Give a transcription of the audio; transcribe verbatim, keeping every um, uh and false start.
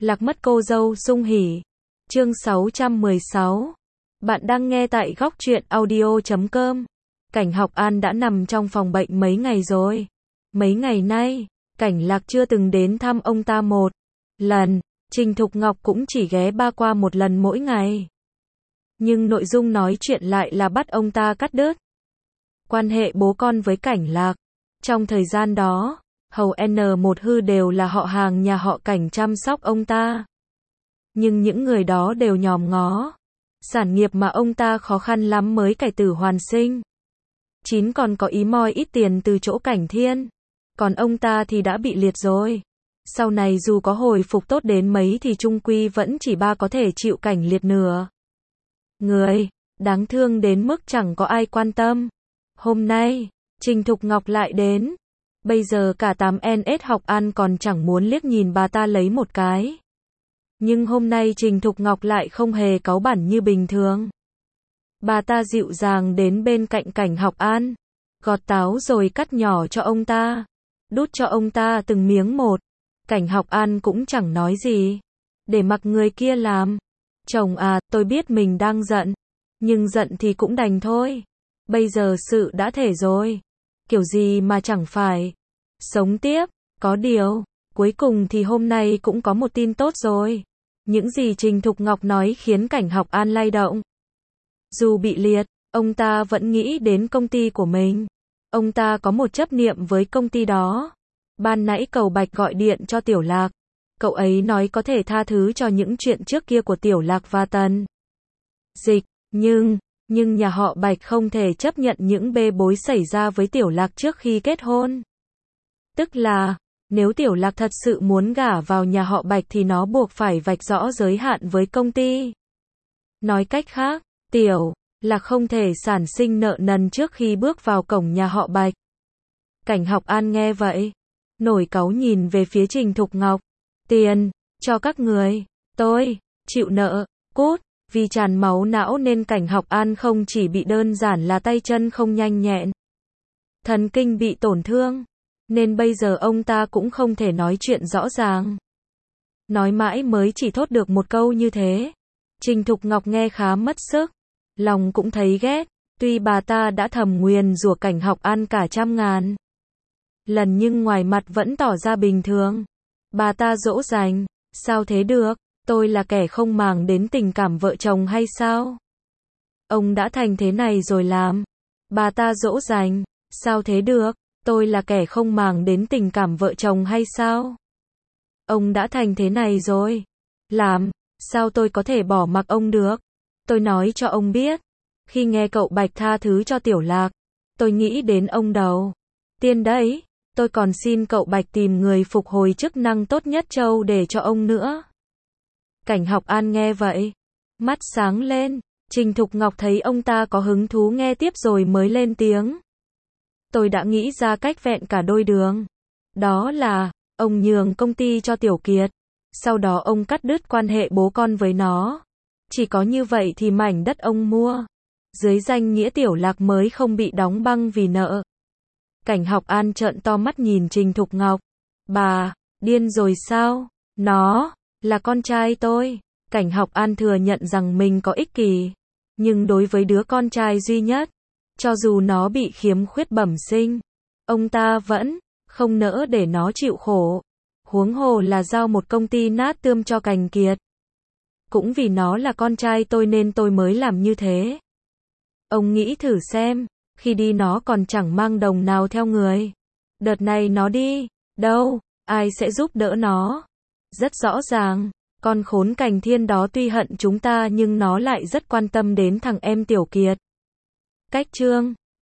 Lạc mất cô dâu sung hỉ. Chương sáu trăm mười sáu. Bạn đang nghe tại góc truyện audio chấm com. Cảnh Học An đã nằm trong phòng bệnh mấy ngày rồi. Mấy ngày nay, Cảnh Lạc chưa từng đến thăm ông ta một lần. Trình Thục Ngọc cũng chỉ ghé ba qua một lần mỗi ngày. Nhưng nội dung nói chuyện lại là bắt ông ta cắt đứt quan hệ bố con với Cảnh Lạc. Trong thời gian đó, hầu N một hư đều là họ hàng nhà họ Cảnh chăm sóc ông ta. Nhưng những người đó đều nhòm ngó sản nghiệp mà ông ta khó khăn lắm mới cải tử hoàn sinh. Chín còn có ý moi ít tiền từ chỗ Cảnh Thiên. Còn ông ta thì đã bị liệt rồi. Sau này dù có hồi phục tốt đến mấy thì chung quy vẫn chỉ ba có thể chịu cảnh liệt nửa người. Đáng thương đến mức chẳng có ai quan tâm. Hôm nay, Trình Thục Ngọc lại đến. Bây giờ cả tám N S Học An còn chẳng muốn liếc nhìn bà ta lấy một cái. Nhưng hôm nay Trình Thục Ngọc lại không hề cáu bẳn như bình thường. Bà ta dịu dàng đến bên cạnh Cảnh Học An, gọt táo rồi cắt nhỏ cho ông ta, đút cho ông ta từng miếng một. Cảnh Học An cũng chẳng nói gì, để mặc người kia làm. Chồng à, tôi biết mình đang giận, nhưng giận thì cũng đành thôi. Bây giờ sự đã thể rồi, kiểu gì mà chẳng phải sống tiếp. Có điều, cuối cùng thì hôm nay cũng có một tin tốt rồi. Những gì Trình Thục Ngọc nói khiến Cảnh Học An lay động. Dù bị liệt, ông ta vẫn nghĩ đến công ty của mình. Ông ta có một chấp niệm với công ty đó. Ban nãy Cậu Bạch gọi điện cho Tiểu Lạc. Cậu ấy nói có thể tha thứ cho những chuyện trước kia của Tiểu Lạc và Tần Dịch. Nhưng, nhưng nhà họ Bạch không thể chấp nhận những bê bối xảy ra với Tiểu Lạc trước khi kết hôn. Tức là, nếu Tiểu Lạc thật sự muốn gả vào nhà họ Bạch thì nó buộc phải vạch rõ giới hạn với công ty. Nói cách khác, Tiểu Lạc không thể sản sinh nợ nần trước khi bước vào cổng nhà họ Bạch. Cảnh Học An nghe vậy, nổi cáu nhìn về phía Trình Thục Ngọc. Tiền, cho các người, tôi, chịu nợ, cút. Vì tràn máu não nên Cảnh Học An không chỉ bị đơn giản là tay chân không nhanh nhẹn, thần kinh bị tổn thương. Nên bây giờ ông ta cũng không thể nói chuyện rõ ràng. Nói mãi mới chỉ thốt được một câu như thế. Trình Thục Ngọc nghe khá mất sức. Lòng cũng thấy ghét. Tuy bà ta đã thầm nguyền rủa Cảnh Học An cả trăm ngàn lần nhưng ngoài mặt vẫn tỏ ra bình thường. Bà ta dỗ dành. Sao thế được? Tôi là kẻ không màng đến tình cảm vợ chồng hay sao? Ông đã thành thế này rồi làm. Bà ta dỗ dành. Sao thế được? Tôi là kẻ không màng đến tình cảm vợ chồng hay sao? Ông đã thành thế này rồi. Làm. Sao tôi có thể bỏ mặc ông được? Tôi nói cho ông biết. Khi nghe cậu Bạch tha thứ cho Tiểu Lạc, tôi nghĩ đến ông đầu tiên đấy. Tôi còn xin cậu Bạch tìm người phục hồi chức năng tốt nhất châu để cho ông nữa. Cảnh Học An nghe vậy, mắt sáng lên. Trình Thục Ngọc thấy ông ta có hứng thú nghe tiếp rồi mới lên tiếng. Tôi đã nghĩ ra cách vẹn cả đôi đường. Đó là, ông nhường công ty cho Tiểu Kiệt. Sau đó ông cắt đứt quan hệ bố con với nó. Chỉ có như vậy thì mảnh đất ông mua dưới danh nghĩa Tiểu Lạc mới không bị đóng băng vì nợ. Cảnh Học An trợn to mắt nhìn Trình Thục Ngọc. Bà, điên rồi sao? Nó là con trai tôi. Cảnh Học An thừa nhận rằng mình có ích kỷ. Nhưng đối với đứa con trai duy nhất, cho dù nó bị khiếm khuyết bẩm sinh, ông ta vẫn không nỡ để nó chịu khổ. Huống hồ là giao một công ty nát tươm cho Cảnh Kiệt. Cũng vì nó là con trai tôi nên tôi mới làm như thế. Ông nghĩ thử xem, khi đi nó còn chẳng mang đồng nào theo người. Đợt này nó đi đâu, ai sẽ giúp đỡ nó? Rất rõ ràng, con khốn Cảnh Thiên đó tuy hận chúng ta nhưng nó lại rất quan tâm đến thằng em Tiểu Kiệt. Cách chương